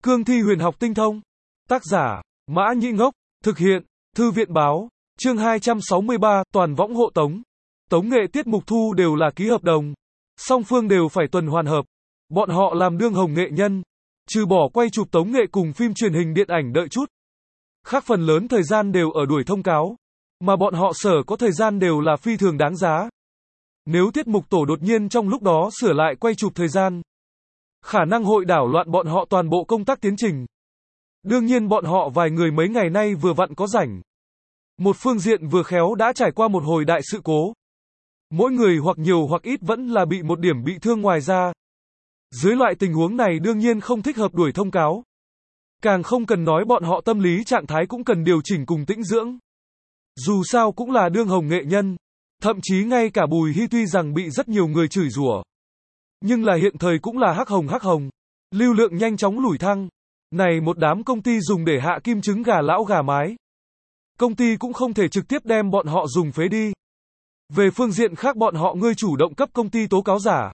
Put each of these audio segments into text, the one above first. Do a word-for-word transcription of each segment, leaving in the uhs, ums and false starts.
Cương thi huyền học tinh thông. Tác giả, Mã Nhĩ Ngốc. Thực hiện, Thư viện Báo. Chương hai trăm sáu mươi ba, toàn võng hộ tống. Tống nghệ tiết mục thu đều là ký hợp đồng. Song phương đều phải tuần hoàn hợp. Bọn họ làm đương hồng nghệ nhân. Trừ bỏ quay chụp tống nghệ cùng phim truyền hình điện ảnh đợi chút. Khác phần lớn thời gian đều ở đuổi thông cáo. Mà bọn họ sở có thời gian đều là phi thường đáng giá. Nếu tiết mục tổ đột nhiên trong lúc đó sửa lại quay chụp thời gian, khả năng hội đảo loạn bọn họ toàn bộ công tác tiến trình. Đương nhiên bọn họ vài người mấy ngày nay vừa vặn có rảnh. Một phương diện vừa khéo đã trải qua một hồi đại sự cố. Mỗi người hoặc nhiều hoặc ít vẫn là bị một điểm bị thương ngoài ra. Dưới loại tình huống này đương nhiên không thích hợp đuổi thông cáo. Càng không cần nói bọn họ tâm lý trạng thái cũng cần điều chỉnh cùng tĩnh dưỡng. Dù sao cũng là đương hồng nghệ nhân. Thậm chí ngay cả Bùi Hy tuy rằng bị rất nhiều người chửi rủa, nhưng là hiện thời cũng là hắc hồng hắc hồng. Lưu lượng nhanh chóng lủi thăng. Này một đám công ty dùng để hạ kim trứng gà lão gà mái. Công ty cũng không thể trực tiếp đem bọn họ dùng phế đi. Về phương diện khác bọn họ ngươi chủ động cấp công ty tố cáo giả.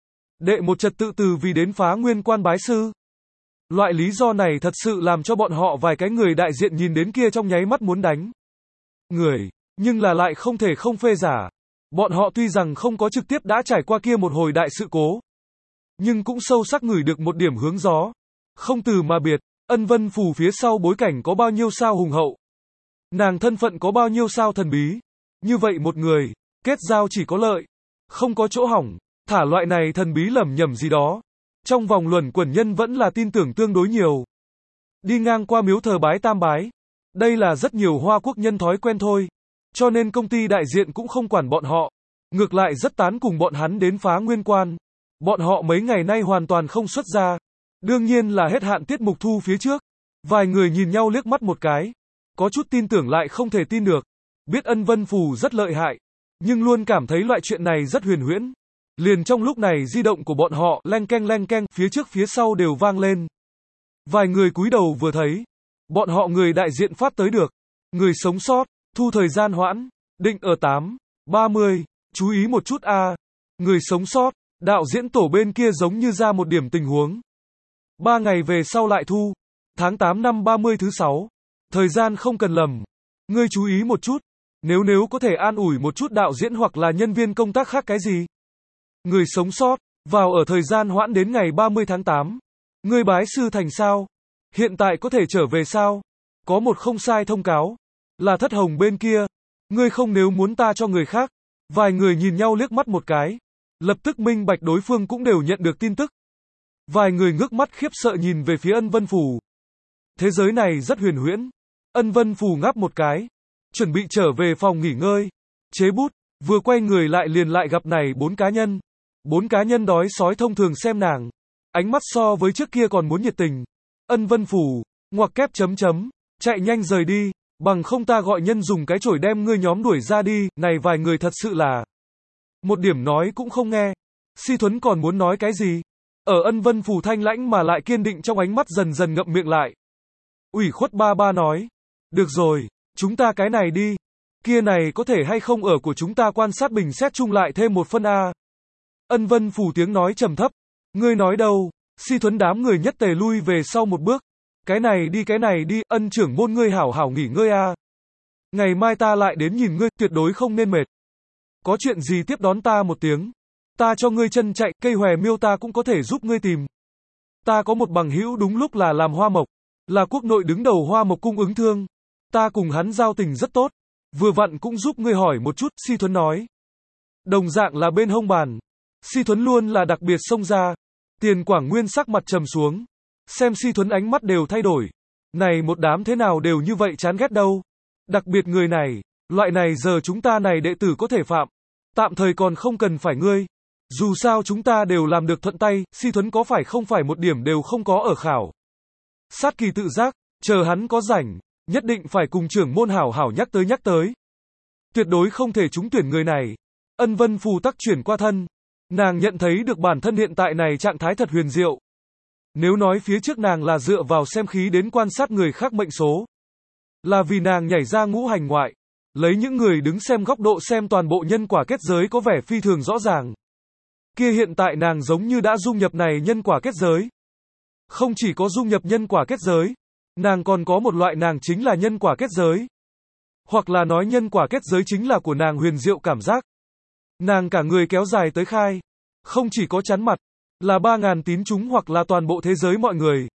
Đệ một trật tự từ vì đến phá nguyên quan bái sư. Loại lý do này thật sự làm cho bọn họ vài cái người đại diện nhìn đến kia trong nháy mắt muốn đánh người, nhưng là lại không thể không phê giả. Bọn họ tuy rằng không có trực tiếp đã trải qua kia một hồi đại sự cố, nhưng cũng sâu sắc ngửi được một điểm hướng gió. Không từ mà biệt, Ân Vân Phù phía sau bối cảnh có bao nhiêu sao hùng hậu. Nàng thân phận có bao nhiêu sao thần bí. Như vậy một người, kết giao chỉ có lợi, không có chỗ hỏng. Thả loại này thần bí lầm nhầm gì đó. Trong vòng luẩn quẩn nhân vẫn là tin tưởng tương đối nhiều. Đi ngang qua miếu thờ bái tam bái. Đây là rất nhiều Hoa Quốc nhân thói quen thôi. Cho nên công ty đại diện cũng không quản bọn họ. Ngược lại rất tán cùng bọn hắn đến phá nguyên quan. Bọn họ mấy ngày nay hoàn toàn không xuất ra. Đương nhiên là hết hạn tiết mục thu phía trước. Vài người nhìn nhau liếc mắt một cái. Có chút tin tưởng lại không thể tin được. Biết Ân Vân Phù rất lợi hại. Nhưng luôn cảm thấy loại chuyện này rất huyền huyễn. Liền trong lúc này di động của bọn họ leng keng leng keng phía trước phía sau đều vang lên. Vài người cúi đầu vừa thấy. Bọn họ người đại diện phát tới được. Người sống sót, thu thời gian hoãn, định ở tám, ba mươi, chú ý một chút a. À. Người sống sót, đạo diễn tổ bên kia giống như ra một điểm tình huống. Ba ngày về sau lại thu. Tháng tám năm ba mươi thứ sáu. Thời gian không cần lầm. Ngươi chú ý một chút. Nếu nếu có thể an ủi một chút đạo diễn hoặc là nhân viên công tác khác cái gì. Người sống sót, vào ở thời gian hoãn đến ngày ba mươi tháng tám. Ngươi bái sư thành sao? Hiện tại có thể trở về sao? Có một không sai thông cáo. Là Thất Hồng bên kia. Ngươi không nếu muốn ta cho người khác. Vài người nhìn nhau liếc mắt một cái. Lập tức minh bạch đối phương cũng đều nhận được tin tức. Vài người ngước mắt khiếp sợ nhìn về phía Ân Vân Phù. Thế giới này rất huyền huyễn. Ân Vân Phù ngáp một cái. Chuẩn bị trở về phòng nghỉ ngơi. Chế bút, vừa quay người lại liền lại gặp này bốn cá nhân. Bốn cá nhân đói sói thông thường xem nàng. Ánh mắt so với trước kia còn muốn nhiệt tình. Ân Vân Phù, ngoặc kép chấm chấm, chạy nhanh rời đi, bằng không ta gọi nhân dùng cái chổi đem ngươi nhóm đuổi ra đi, này vài người thật sự là. Một điểm nói cũng không nghe. Si Thuấn còn muốn nói cái gì? Ở Ân Vân Phù thanh lãnh mà lại kiên định trong ánh mắt dần dần ngậm miệng lại. Ủy khuất ba ba nói. Được rồi, chúng ta cái này đi. Kia này có thể hay không ở của chúng ta quan sát bình xét chung lại thêm một phân A. Ân Vân Phù tiếng nói trầm thấp. Ngươi nói đâu? Si Thuấn đám người nhất tề lui về sau một bước. Cái này đi cái này đi, Ân trưởng môn ngươi hảo hảo nghỉ ngơi a. Ngày mai ta lại đến nhìn ngươi, tuyệt đối không nên mệt. Có chuyện gì tiếp đón ta một tiếng. Ta cho ngươi chân chạy, cây hòe miêu ta cũng có thể giúp ngươi tìm. Ta có một bằng hữu đúng lúc là làm hoa mộc, là quốc nội đứng đầu hoa mộc cung ứng thương. Ta cùng hắn giao tình rất tốt. Vừa vặn cũng giúp ngươi hỏi một chút, Si Thuấn nói. Đồng dạng là bên hông bàn. Si Thuấn luôn là đặc biệt xông ra. Tiền Quảng Nguyên sắc mặt trầm xuống. Xem Si Thuấn ánh mắt đều thay đổi. Này một đám thế nào đều như vậy chán ghét đâu. Đặc biệt người này, loại này giờ chúng ta này đệ tử có thể phạm. Tạm thời còn không cần phải ngươi. Dù sao chúng ta đều làm được thuận tay, Si Thuấn có phải không phải một điểm đều không có ở khảo. Sát Kỳ tự giác, chờ hắn có rảnh, nhất định phải cùng trưởng môn hảo hảo nhắc tới nhắc tới. Tuyệt đối không thể trúng tuyển người này. Ân Vân Phù tắc chuyển qua thân. Nàng nhận thấy được bản thân hiện tại này trạng thái thật huyền diệu. Nếu nói phía trước nàng là dựa vào xem khí đến quan sát người khác mệnh số. Là vì nàng nhảy ra ngũ hành ngoại. Lấy những người đứng xem góc độ xem toàn bộ nhân quả kết giới có vẻ phi thường rõ ràng. Kia hiện tại nàng giống như đã dung nhập này nhân quả kết giới. Không chỉ có dung nhập nhân quả kết giới, nàng còn có một loại nàng chính là nhân quả kết giới. Hoặc là nói nhân quả kết giới chính là của nàng huyền diệu cảm giác. Nàng cả người kéo dài tới khai. Không chỉ có chắn mặt, là ba ngàn tín chúng hoặc là toàn bộ thế giới mọi người.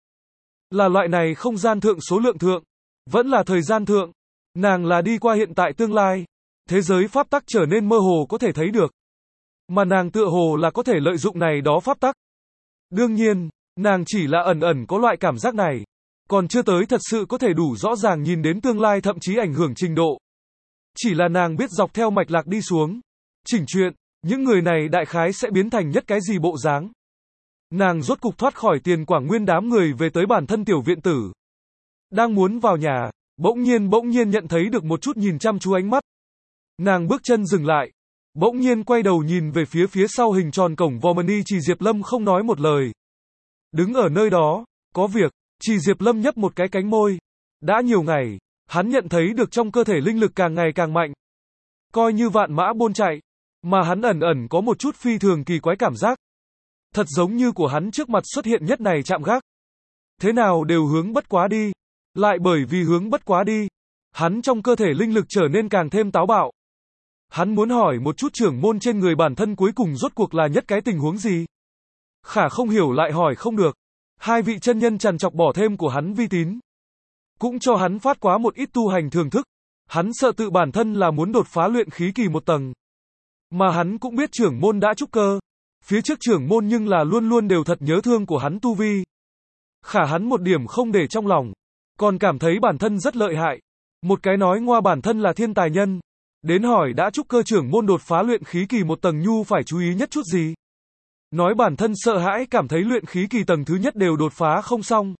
Là loại này không gian thượng số lượng thượng, vẫn là thời gian thượng. Nàng là đi qua hiện tại tương lai. Thế giới pháp tắc trở nên mơ hồ có thể thấy được. Mà nàng tựa hồ là có thể lợi dụng này đó pháp tắc. Đương nhiên, nàng chỉ là ẩn ẩn có loại cảm giác này. Còn chưa tới thật sự có thể đủ rõ ràng nhìn đến tương lai thậm chí ảnh hưởng trình độ. Chỉ là nàng biết dọc theo mạch lạc đi xuống. Chỉnh chuyện, những người này đại khái sẽ biến thành nhất cái gì bộ dáng. Nàng rốt cục thoát khỏi Tiền Quảng Nguyên đám người về tới bản thân tiểu viện tử. Đang muốn vào nhà, bỗng nhiên bỗng nhiên nhận thấy được một chút nhìn chăm chú ánh mắt. Nàng bước chân dừng lại. Bỗng nhiên quay đầu nhìn về phía phía sau hình tròn cổng vò mani Trì Diệp Lâm không nói một lời. Đứng ở nơi đó, có việc, Trì Diệp Lâm nhấp một cái cánh môi. Đã nhiều ngày, hắn nhận thấy được trong cơ thể linh lực càng ngày càng mạnh. Coi như vạn mã bôn chạy, mà hắn ẩn ẩn có một chút phi thường kỳ quái cảm giác. Thật giống như của hắn trước mặt xuất hiện nhất này chạm gác. Thế nào đều hướng bất quá đi. Lại bởi vì hướng bất quá đi, hắn trong cơ thể linh lực trở nên càng thêm táo bạo. Hắn muốn hỏi một chút trưởng môn trên người bản thân cuối cùng rốt cuộc là nhất cái tình huống gì. Khả không hiểu lại hỏi không được. Hai vị chân nhân trằn trọc bỏ thêm của hắn vi tín. Cũng cho hắn phát quá một ít tu hành thường thức. Hắn sợ tự bản thân là muốn đột phá luyện khí kỳ một tầng. Mà hắn cũng biết trưởng môn đã trúc cơ. Phía trước trưởng môn nhưng là luôn luôn đều thật nhớ thương của hắn tu vi. Khả hắn một điểm không để trong lòng. Còn cảm thấy bản thân rất lợi hại. Một cái nói ngoa bản thân là thiên tài nhân. Đến hỏi đã trúc cơ trưởng môn đột phá luyện khí kỳ một tầng nhu phải chú ý nhất chút gì. Nói bản thân sợ hãi cảm thấy luyện khí kỳ tầng thứ nhất đều đột phá không xong.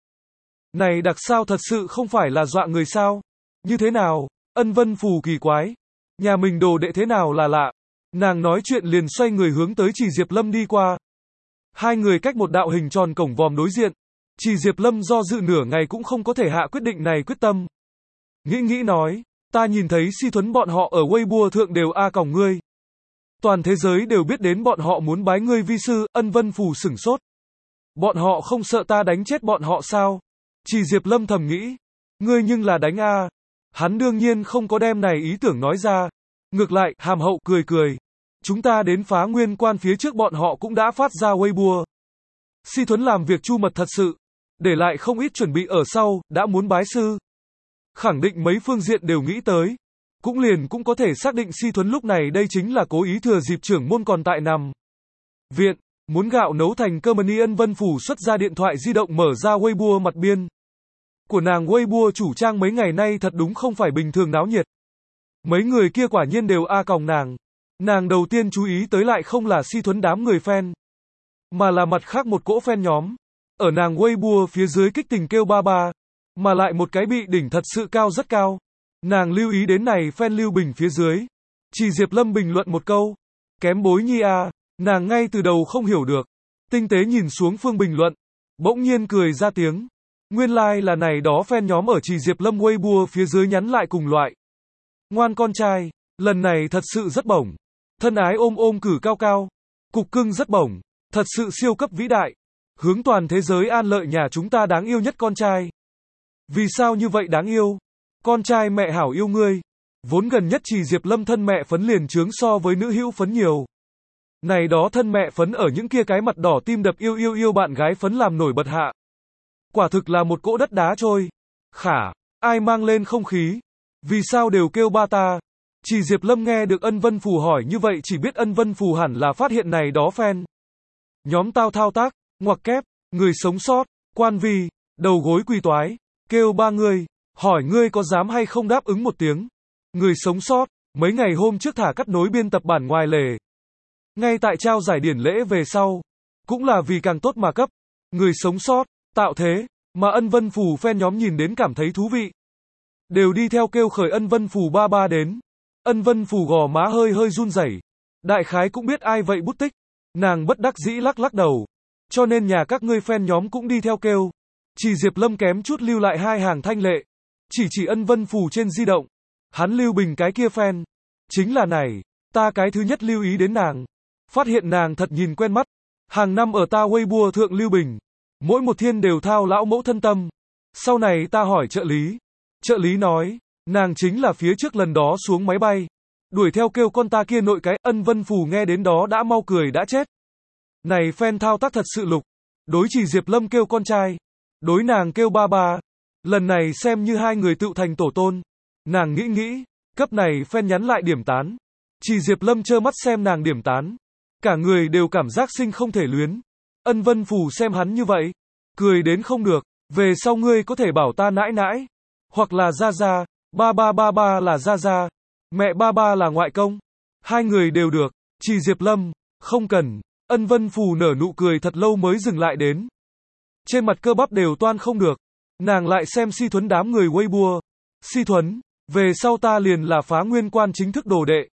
Này đặc sao thật sự không phải là dọa người sao? Như thế nào? Ân Vân Phù kỳ quái. Nhà mình đồ đệ thế nào là lạ. Nàng nói chuyện liền xoay người hướng tới Trì Diệp Lâm đi qua. Hai người cách một đạo hình tròn cổng vòm đối diện. Trì Diệp Lâm do dự nửa ngày cũng không có thể hạ quyết định này quyết tâm. Nghĩ nghĩ nói, ta nhìn thấy Si Thuấn bọn họ ở Weibo thượng đều a còng ngươi. Toàn thế giới đều biết đến bọn họ muốn bái ngươi vi sư. Ân Vân Phù sửng sốt. Bọn họ không sợ ta đánh chết bọn họ sao? Trì Diệp Lâm thầm nghĩ. Ngươi nhưng là đánh a. Hắn đương nhiên không có đem này ý tưởng nói ra. Ngược lại, hàm hậu cười cười. Chúng ta đến phá nguyên quan phía trước bọn họ cũng đã phát ra Weibo. Si Thuấn làm việc chu mật thật sự. Để lại không ít chuẩn bị ở sau, đã muốn bái sư. Khẳng định mấy phương diện đều nghĩ tới. Cũng liền cũng có thể xác định Si Thuấn lúc này đây chính là cố ý thừa dịp trưởng môn còn tại nằm viện, muốn gạo nấu thành cơm. Ni Ân Vân Phủ xuất ra điện thoại di động mở ra Weibo mặt biên. Của nàng Weibo chủ trang mấy ngày nay thật đúng không phải bình thường náo nhiệt. Mấy người kia quả nhiên đều a còng nàng. Nàng đầu tiên chú ý tới lại không là Si Thuấn đám người fan, mà là mặt khác một cỗ fan nhóm. Ở nàng Weibo phía dưới kích tình kêu ba ba. Mà lại một cái bị đỉnh thật sự cao rất cao. Nàng lưu ý đến này fan lưu bình phía dưới. Trì Diệp Lâm bình luận một câu. Kém bối nhi a. Nàng ngay từ đầu không hiểu được. Tinh tế nhìn xuống phương bình luận. Bỗng nhiên cười ra tiếng. Nguyên lai like là này đó fan nhóm ở Trì Diệp Lâm Weibo phía dưới nhắn lại cùng loại. Ngoan con trai. Lần này thật sự rất bổng. Thân ái ôm ôm cử cao cao. Cục cưng rất bổng. Thật sự siêu cấp vĩ đại. Hướng toàn thế giới an lợi nhà chúng ta đáng yêu nhất con trai. Vì sao như vậy đáng yêu? Con trai mẹ hảo yêu ngươi. Vốn gần nhất Trì Diệp Lâm thân mẹ phấn liền trướng so với nữ hữu phấn nhiều. Này đó thân mẹ phấn ở những kia cái mặt đỏ tim đập yêu yêu yêu bạn gái phấn làm nổi bật hạ. Quả thực là một cỗ đất đá trôi. Khả, ai mang lên không khí? Vì sao đều kêu ba ta? Trì Diệp Lâm nghe được Ân Vân Phù hỏi như vậy chỉ biết Ân Vân Phù hẳn là phát hiện này đó fan nhóm tao thao tác, ngoặc kép, người sống sót, quan vi, đầu gối quỳ toái, kêu ba người, hỏi ngươi có dám hay không đáp ứng một tiếng. Người sống sót, mấy ngày hôm trước thả cắt nối biên tập bản ngoài lề. Ngay tại trao giải điển lễ về sau, cũng là vì càng tốt mà cấp. Người sống sót, tạo thế, mà Ân Vân Phù fan nhóm nhìn đến cảm thấy thú vị. Đều đi theo kêu khởi Ân Vân Phù ba ba đến. Ân Vân Phù gò má hơi hơi run rẩy. Đại khái cũng biết ai vậy bút tích. Nàng bất đắc dĩ lắc lắc đầu. Cho nên nhà các ngươi fan nhóm cũng đi theo kêu. Trì Diệp Lâm kém chút lưu lại hai hàng thanh lệ. Chỉ chỉ Ân Vân Phù trên di động. Hắn lưu bình cái kia fan. Chính là này. Ta cái thứ nhất lưu ý đến nàng. Phát hiện nàng thật nhìn quen mắt. Hàng năm ở ta Weibo thượng lưu bình. Mỗi một thiên đều thao lão mẫu thân tâm. Sau này ta hỏi trợ lý. Trợ lý nói, nàng chính là phía trước lần đó xuống máy bay. Đuổi theo kêu con ta kia nội cái, Ân Vân Phù nghe đến đó đã mau cười đã chết. Này fan thao tác thật sự lục. Đối chỉ Diệp Lâm kêu con trai. Đối nàng kêu ba ba. Lần này xem như hai người tự thành tổ tôn. Nàng nghĩ nghĩ, cấp này fan nhắn lại điểm tán. Chỉ Diệp Lâm trơ mắt xem nàng điểm tán. Cả người đều cảm giác sinh không thể luyến. Ân Vân Phù xem hắn như vậy. Cười đến không được. Về sau ngươi có thể bảo ta nãi nãi. Hoặc là gia gia. Ba ba ba ba là gia gia. Mẹ ba ba là ngoại công. Hai người đều được. Chỉ Diệp Lâm. Không cần. Ân Vân Phù nở nụ cười thật lâu mới dừng lại đến. Trên mặt cơ bắp đều toan không được. Nàng lại xem Si Thuấn đám người Weibo. Si Thuấn. Về sau ta liền là Phá Nguyên Quan chính thức đồ đệ.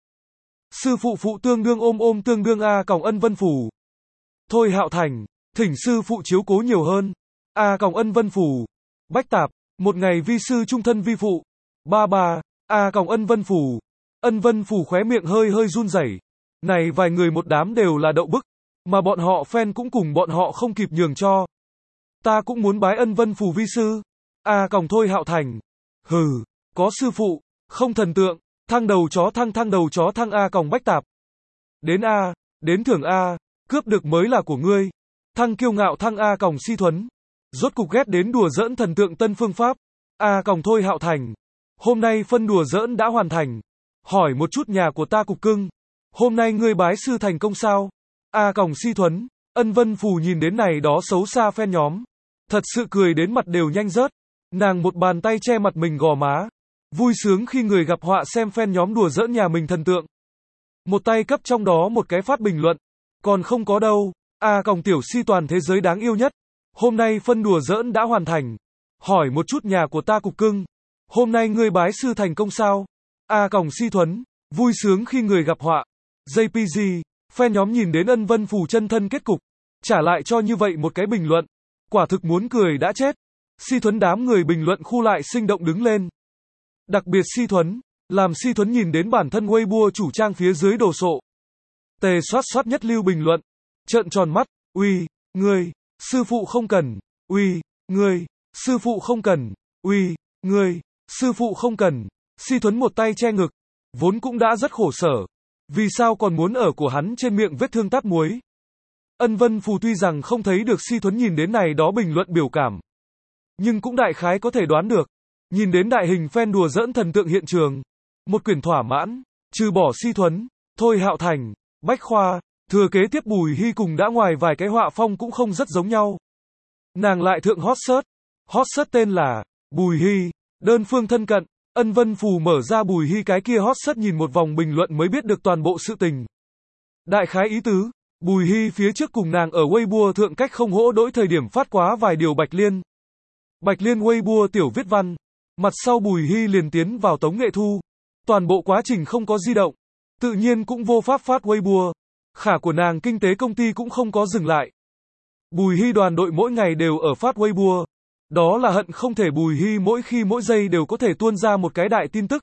Sư phụ phụ tương đương ôm ôm tương đương A còng Ân Vân Phù. Thôi Hạo Thành. Thỉnh sư phụ chiếu cố nhiều hơn. A còng Ân Vân Phù. Bách Tạp. Một ngày vi sư trung thân vi phụ. Ba ba. A còng Ân Vân Phù. Ân Vân Phù khóe miệng hơi hơi run rẩy. Này vài người một đám đều là đậu bức. Mà bọn họ fan cũng cùng bọn họ không kịp nhường cho. Ta cũng muốn bái Ân Vân Phù vi sư. A còng Thôi Hạo Thành. Hừ. Có sư phụ. Không thần tượng. Thăng đầu chó thăng thăng đầu chó thăng A còng Bách Tạp. Đến A. Đến thưởng A. Cướp được mới là của ngươi. Thăng kiêu ngạo thăng A còng Si Thuấn. Rốt cục ghét đến đùa giỡn thần tượng tân phương pháp. A còng Thôi Hạo Thành. Hôm nay phân đùa giỡn đã hoàn thành. Hỏi một chút nhà của ta cục cưng. Hôm nay ngươi bái sư thành công sao? A còng Si Thuấn. Ân Vân Phù nhìn đến này đó xấu xa fan nhóm. Thật sự cười đến mặt đều nhanh rớt. Nàng một bàn tay che mặt mình gò má. Vui sướng khi người gặp họa xem fan nhóm đùa giỡn nhà mình thần tượng. Một tay cấp trong đó một cái phát bình luận. Còn không có đâu. A còng tiểu Si toàn thế giới đáng yêu nhất. Hôm nay phân đùa giỡn đã hoàn thành. Hỏi một chút nhà của ta cục cưng. Hôm nay ngươi bái sư thành công sao? A còng Si Thuấn. Vui sướng khi người gặp họa. gi pê giê. Fan nhóm nhìn đến Ân Vân Phù chân thân kết cục. Trả lại cho như vậy một cái bình luận. Quả thực muốn cười đã chết. Si Thuấn đám người bình luận khu lại sinh động đứng lên. Đặc biệt Si Thuấn. Làm Si Thuấn nhìn đến bản thân Weibo chủ trang phía dưới đồ sộ. Tề soát soát nhất lưu bình luận. Trợn tròn mắt. Uy. Ngươi. Sư phụ không cần. Uy. Ngươi. Sư phụ không cần. Uy. Ngươi. Sư phụ không cần. Si Thuấn một tay che ngực. Vốn cũng đã rất khổ sở. Vì sao còn muốn ở của hắn trên miệng vết thương tát muối? Ân Vân Phù tuy rằng không thấy được Si Thuấn nhìn đến này đó bình luận biểu cảm. Nhưng cũng đại khái có thể đoán được. Nhìn đến đại hình fan đùa giỡn thần tượng hiện trường. Một quyển thỏa mãn. Trừ bỏ Si Thuấn. Thôi Hạo Thành. Bách Khoa. Thừa kế tiếp Bùi Hy cùng đã ngoài vài cái họa phong cũng không rất giống nhau. Nàng lại thượng hot search. Hot search tên là Bùi Hy. Đơn phương thân cận. Ân Vân Phù mở ra Bùi Hy cái kia hot search nhìn một vòng bình luận mới biết được toàn bộ sự tình. Đại khái ý tứ. Bùi Hy phía trước cùng nàng ở Weibo thượng cách không hỗ đỗi thời điểm phát quá vài điều Bạch Liên. Bạch Liên Weibo tiểu viết văn. Mặt sau Bùi Hy liền tiến vào Tống Nghệ Thu. Toàn bộ quá trình không có di động. Tự nhiên cũng vô pháp phát Weibo. Khả của nàng kinh tế công ty cũng không có dừng lại. Bùi Hy đoàn đội mỗi ngày đều ở phát Weibo. Đó là hận không thể Bùi Hy mỗi khi mỗi giây đều có thể tuôn ra một cái đại tin tức.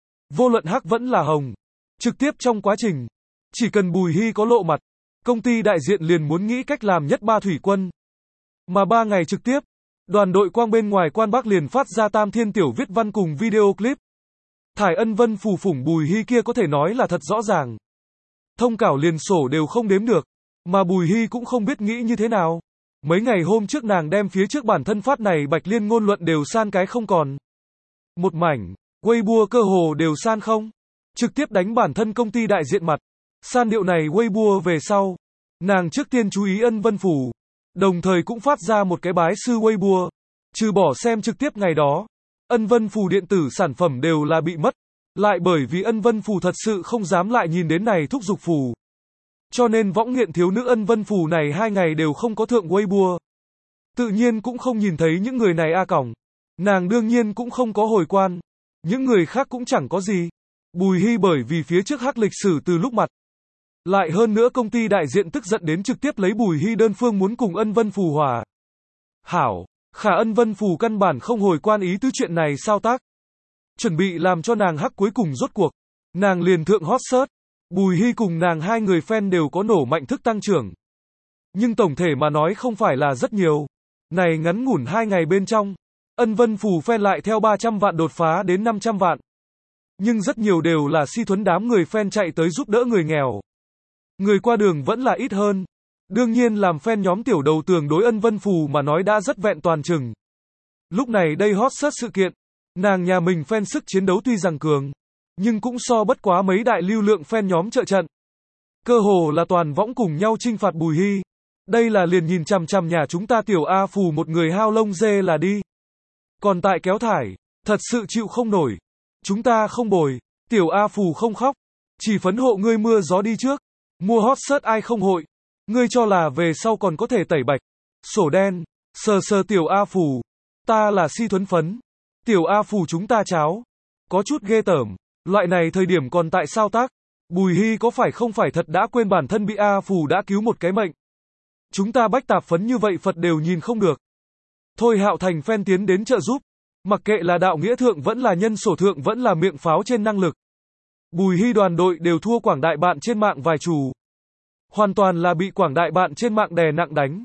Vô luận hắc vẫn là hồng. Trực tiếp trong quá trình. Chỉ cần Bùi Hy có lộ mặt. Công ty đại diện liền muốn nghĩ cách làm nhất ba thủy quân. Mà ba ngày trực tiếp. Đoàn đội quang bên ngoài quan Bắc liền phát ra tam thiên tiểu viết văn cùng video clip. Thải Ân Vân Phù phủng Bùi Hy kia có thể nói là thật rõ ràng. Thông cảo liền sổ đều không đếm được. Mà Bùi Hy cũng không biết nghĩ như thế nào. Mấy ngày hôm trước nàng đem phía trước bản thân phát này Bạch Liên ngôn luận đều san cái không còn. Một mảnh. Weibo cơ hồ đều san không. Trực tiếp đánh bản thân công ty đại diện mặt. San điệu này Weibo về sau. Nàng trước tiên chú ý Ân Vân Phù. Đồng thời cũng phát ra một cái bái sư Weibo. Trừ bỏ xem trực tiếp ngày đó. Ân Vân Phù điện tử sản phẩm đều là bị mất. Lại bởi vì Ân Vân Phù thật sự không dám lại nhìn đến này thúc giục phù. Cho nên võng nghiện thiếu nữ Ân Vân Phù này hai ngày đều không có thượng Weibo. Tự nhiên cũng không nhìn thấy những người này a còng. Nàng đương nhiên cũng không có hồi quan. Những người khác cũng chẳng có gì. Bùi Hy bởi vì phía trước hắc lịch sử từ lúc mặt. Lại hơn nữa công ty đại diện tức giận đến trực tiếp lấy Bùi Hy đơn phương muốn cùng Ân Vân Phù hòa. Hảo, khả Ân Vân Phù căn bản không hồi quan ý tứ chuyện này sao tác. Chuẩn bị làm cho nàng hắc cuối cùng rốt cuộc. Nàng liền thượng hot search. Bùi Hy cùng nàng hai người fan đều có nổ mạnh thức tăng trưởng. Nhưng tổng thể mà nói không phải là rất nhiều. Này ngắn ngủn hai ngày bên trong, Ân Vân Phù fan lại theo ba trăm vạn đột phá đến năm trăm vạn. Nhưng rất nhiều đều là si thuấn đám người fan chạy tới giúp đỡ người nghèo. Người qua đường vẫn là ít hơn. Đương nhiên làm fan nhóm tiểu đầu tường đối Ân Vân Phù mà nói đã rất vẹn toàn chừng. Lúc này đây hot search sự kiện, nàng nhà mình fan sức chiến đấu tuy rằng cường, nhưng cũng so bất quá mấy đại lưu lượng fan nhóm trợ trận. Cơ hồ là toàn võng cùng nhau chinh phạt Bùi Hy. Đây là liền nhìn chằm chằm nhà chúng ta tiểu A Phù một người hao lông dê là đi. Còn tại kéo thải, thật sự chịu không nổi. Chúng ta không bồi, tiểu A Phù không khóc. Chỉ phấn hộ ngươi mưa gió đi trước. Mua hot search ai không hội. Ngươi cho là về sau còn có thể tẩy bạch. Sổ đen, sờ sờ tiểu A Phù. Ta là si thuấn phấn. Tiểu A Phù chúng ta cháo. Có chút ghê tởm. Loại này thời điểm còn tại sao tác. Bùi Hy có phải không phải thật đã quên bản thân bị A Phù đã cứu một cái mệnh. Chúng ta bách tạp phấn như vậy Phật đều nhìn không được. Thôi Hạo Thành fan tiến đến trợ giúp. Mặc kệ là đạo nghĩa thượng vẫn là nhân sổ thượng vẫn là miệng pháo trên năng lực. Bùi Hy đoàn đội đều thua quảng đại bạn trên mạng vài chủ. Hoàn toàn là bị quảng đại bạn trên mạng đè nặng đánh.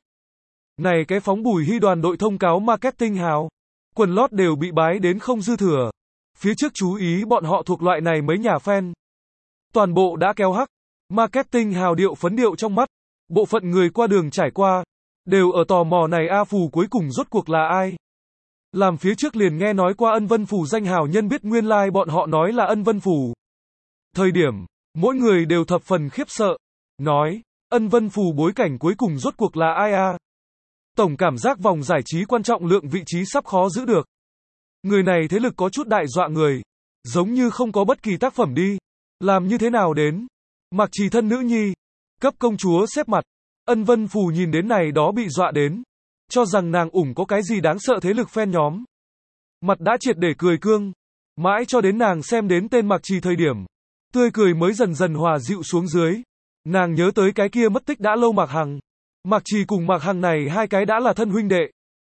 Này cái phóng Bùi Hy đoàn đội thông cáo marketing hào. Quần lót đều bị bái đến không dư thừa. Phía trước chú ý bọn họ thuộc loại này mấy nhà fan. Toàn bộ đã kéo hắc. Marketing hào điệu phấn điệu trong mắt. Bộ phận người qua đường trải qua. Đều ở tò mò này A Phù cuối cùng rốt cuộc là ai. Làm phía trước liền nghe nói qua Ân Vân Phù danh hào nhân biết nguyên lai like bọn họ nói là Ân Vân Phù. Thời điểm, mỗi người đều thập phần khiếp sợ. Nói, Ân Vân Phù bối cảnh cuối cùng rốt cuộc là ai a? Tổng cảm giác vòng giải trí quan trọng lượng vị trí sắp khó giữ được. Người này thế lực có chút đại dọa người. Giống như không có bất kỳ tác phẩm đi. Làm như thế nào đến? Mặc trì thân nữ nhi. Cấp công chúa xếp mặt. Ân Vân Phù nhìn đến này đó bị dọa đến. Cho rằng nàng ủng có cái gì đáng sợ thế lực fan nhóm. Mặt đã triệt để cười cương. Mãi cho đến nàng xem đến tên Mặc trì thời điểm. Tươi cười mới dần dần hòa dịu xuống dưới. Nàng nhớ tới cái kia mất tích đã lâu Mạc Hằng. Mạc Trì cùng Mạc Hằng này hai cái đã là thân huynh đệ.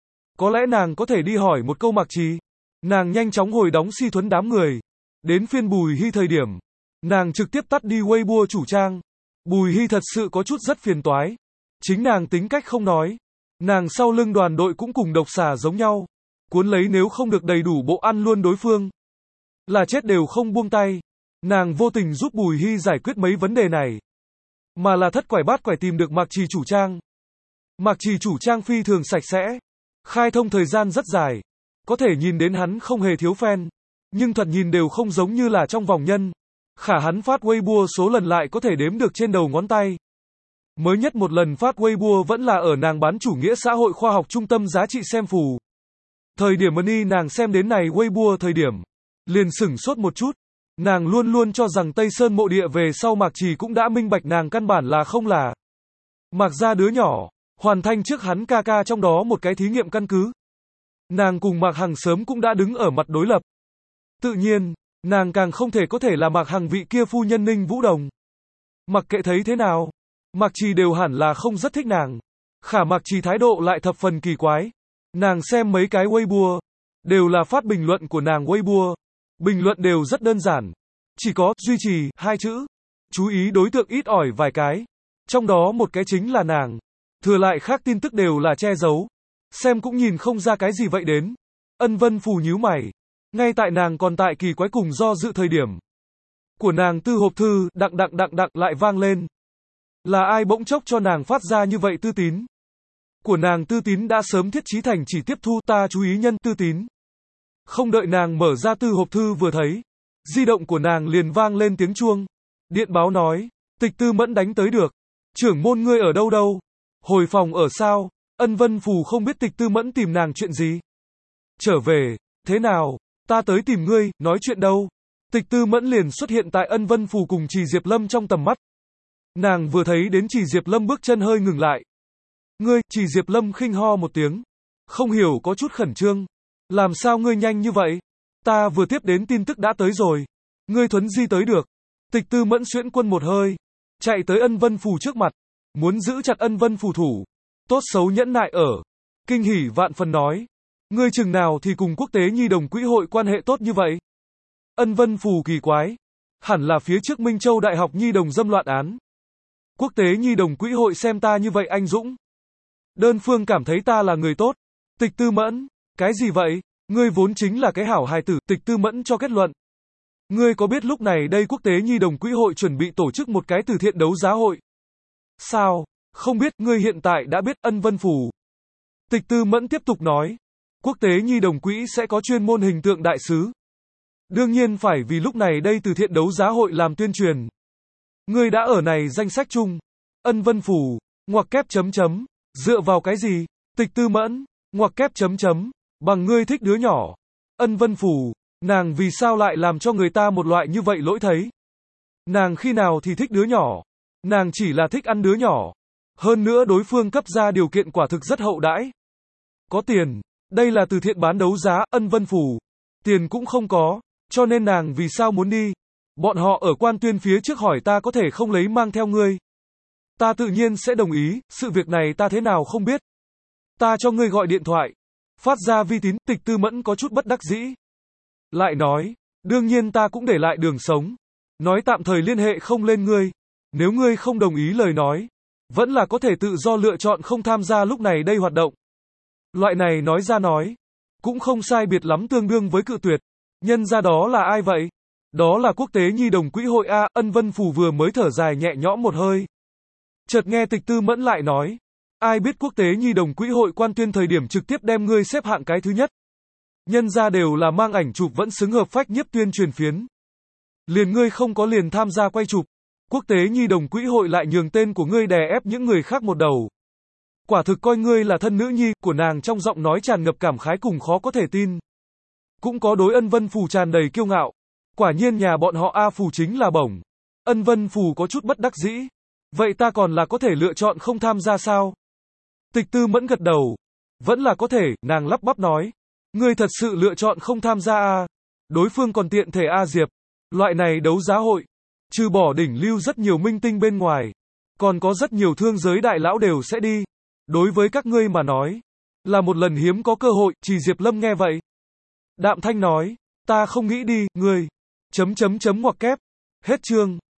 Có lẽ nàng có thể đi hỏi một câu Mạc Trì. Nàng nhanh chóng hồi đóng si thuấn đám người. Đến phiên Bùi Hy thời điểm. Nàng trực tiếp tắt đi Weibo chủ trang. Bùi Hy thật sự có chút rất phiền toái. Chính nàng tính cách không nói. Nàng sau lưng đoàn đội cũng cùng độc xà giống nhau. Cuốn lấy nếu không được đầy đủ bộ ăn luôn đối phương. Là chết đều không buông tay. Nàng vô tình giúp Bùi Hy giải quyết mấy vấn đề này. Mà là thất quải bát quải tìm được Mạc Trì chủ trang. Mạc Trì chủ trang phi thường sạch sẽ. Khai thông thời gian rất dài. Có thể nhìn đến hắn không hề thiếu fan. Nhưng thật nhìn đều không giống như là trong vòng nhân. Khả hắn phát Weibo số lần lại có thể đếm được trên đầu ngón tay. Mới nhất một lần phát Weibo vẫn là ở nàng bán chủ nghĩa xã hội khoa học trung tâm giá trị xem phù. Thời điểm Money nàng xem đến này Weibo thời điểm. Liền sửng sốt một chút. Nàng luôn luôn cho rằng Tây Sơn mộ địa về sau Mạc Trì cũng đã minh bạch nàng căn bản là không là. Mạc gia đứa nhỏ, hoàn thành trước hắn ca ca trong đó một cái thí nghiệm căn cứ. Nàng cùng Mạc Hằng sớm cũng đã đứng ở mặt đối lập. Tự nhiên, nàng càng không thể có thể là Mạc Hằng vị kia phu nhân Ninh Vũ Đồng. Mặc kệ thấy thế nào, Mạc Trì đều hẳn là không rất thích nàng. Khả Mạc Trì thái độ lại thập phần kỳ quái. Nàng xem mấy cái Weibo, đều là phát bình luận của nàng Weibo. Bình luận đều rất đơn giản. Chỉ có, duy trì, hai chữ. Chú ý đối tượng ít ỏi vài cái. Trong đó một cái chính là nàng. Thừa lại khác tin tức đều là che giấu. Xem cũng nhìn không ra cái gì vậy đến. Ân Vân Phù nhíu mày. Ngay tại nàng còn tại kỳ quái cùng do dự thời điểm. Của nàng tư hộp thư, đặng đặng đặng đặng lại vang lên. Là ai bỗng chốc cho nàng phát ra như vậy tư tín? Của nàng tư tín đã sớm thiết trí thành chỉ tiếp thu ta chú ý nhân tư tín. Không đợi nàng mở ra tư hộp thư vừa thấy. Di động của nàng liền vang lên tiếng chuông. Điện báo nói. Tịch Tư Mẫn đánh tới được. Trưởng môn ngươi ở đâu đâu? Hồi phòng ở sao? Ân Vân Phù không biết Tịch Tư Mẫn tìm nàng chuyện gì. Trở về. Thế nào? Ta tới tìm ngươi, nói chuyện đâu? Tịch Tư Mẫn liền xuất hiện tại Ân Vân Phù cùng Trì Diệp Lâm trong tầm mắt. Nàng vừa thấy đến Trì Diệp Lâm bước chân hơi ngừng lại. Ngươi, Trì Diệp Lâm khinh ho một tiếng. Không hiểu có chút khẩn trương. Làm sao ngươi nhanh như vậy? Ta vừa tiếp đến tin tức đã tới rồi. Ngươi thuấn di tới được. Tịch Tư Mẫn xuyễn quân một hơi. Chạy tới Ân Vân Phù trước mặt. Muốn giữ chặt Ân Vân Phù thủ. Tốt xấu nhẫn nại ở. Kinh hỉ vạn phần nói. Ngươi chừng nào thì cùng quốc tế nhi đồng quỹ hội quan hệ tốt như vậy? Ân Vân Phù kỳ quái. Hẳn là phía trước Minh Châu Đại học nhi đồng dâm loạn án. Quốc tế nhi đồng quỹ hội xem ta như vậy anh dũng. Đơn phương cảm thấy ta là người tốt. Tịch Tư Mẫn, cái gì vậy? Ngươi vốn chính là cái hảo hài tử, Tịch Tư Mẫn cho kết luận. Ngươi có biết lúc này đây Quốc tế Nhi đồng Quỹ hội chuẩn bị tổ chức một cái từ thiện đấu giá hội? Sao? Không biết, ngươi hiện tại đã biết. Ân Vân Phủ. Tịch Tư Mẫn tiếp tục nói. Quốc tế Nhi đồng Quỹ sẽ có chuyên môn hình tượng đại sứ. Đương nhiên phải vì lúc này đây từ thiện đấu giá hội làm tuyên truyền. Ngươi đã ở này danh sách chung. Ân Vân Phủ. Ngoặc kép chấm chấm. Dựa vào cái gì? Tịch Tư Mẫn. Ngoặc kép chấm chấm. Bằng ngươi thích đứa nhỏ. Ân Vân Phủ. Nàng vì sao lại làm cho người ta một loại như vậy lỗi thấy? Nàng khi nào thì thích đứa nhỏ? Nàng chỉ là thích ăn đứa nhỏ. Hơn nữa đối phương cấp ra điều kiện quả thực rất hậu đãi. Có tiền. Đây là từ thiện bán đấu giá. Ân Vân Phủ. Tiền cũng không có. Cho nên nàng vì sao muốn đi? Bọn họ ở quan tuyên phía trước hỏi ta có thể không lấy mang theo ngươi. Ta tự nhiên sẽ đồng ý, sự việc này ta thế nào không biết. Ta cho ngươi gọi điện thoại. Phát ra vi tín. Tịch Tư Mẫn có chút bất đắc dĩ. Lại nói, đương nhiên ta cũng để lại đường sống. Nói tạm thời liên hệ không lên ngươi. Nếu ngươi không đồng ý lời nói, vẫn là có thể tự do lựa chọn không tham gia lúc này đây hoạt động. Loại này nói ra nói, cũng không sai biệt lắm, tương đương với cự tuyệt. Nhân ra đó là ai vậy? Đó là Quốc tế Nhi đồng Quỹ hội A. Ân Vân Phủ vừa mới thở dài nhẹ nhõm một hơi. Chợt nghe Tịch Tư Mẫn lại nói, ai biết Quốc tế Nhi đồng Quỹ hội quan tuyên thời điểm trực tiếp đem ngươi xếp hạng cái thứ nhất. Nhân ra đều là mang ảnh chụp vẫn xứng hợp phách nhiếp tuyên truyền phiến. Liền ngươi không có liền tham gia quay chụp. Quốc tế Nhi đồng Quỹ hội lại nhường tên của ngươi đè ép những người khác một đầu. Quả thực coi ngươi là thân nữ nhi của nàng, trong giọng nói tràn ngập cảm khái cùng khó có thể tin. Cũng có đối Ân Vân Phủ tràn đầy kiêu ngạo. Quả nhiên nhà bọn họ A Phủ chính là bổng. Ân Vân Phủ có chút bất đắc dĩ. Vậy ta còn là có thể lựa chọn không tham gia sao? Tịch Tư Mẫn gật đầu. Vẫn là có thể, nàng lắp bắp nói. Ngươi thật sự lựa chọn không tham gia à? Đối phương còn tiện thể A Diệp. Loại này đấu giá hội, trừ bỏ đỉnh lưu rất nhiều minh tinh bên ngoài, còn có rất nhiều thương giới đại lão đều sẽ đi. Đối với các ngươi mà nói, là một lần hiếm có cơ hội. Chỉ Diệp Lâm nghe vậy, đạm thanh nói, ta không nghĩ đi, ngươi. Chấm chấm chấm ngoặc kép. Hết chương.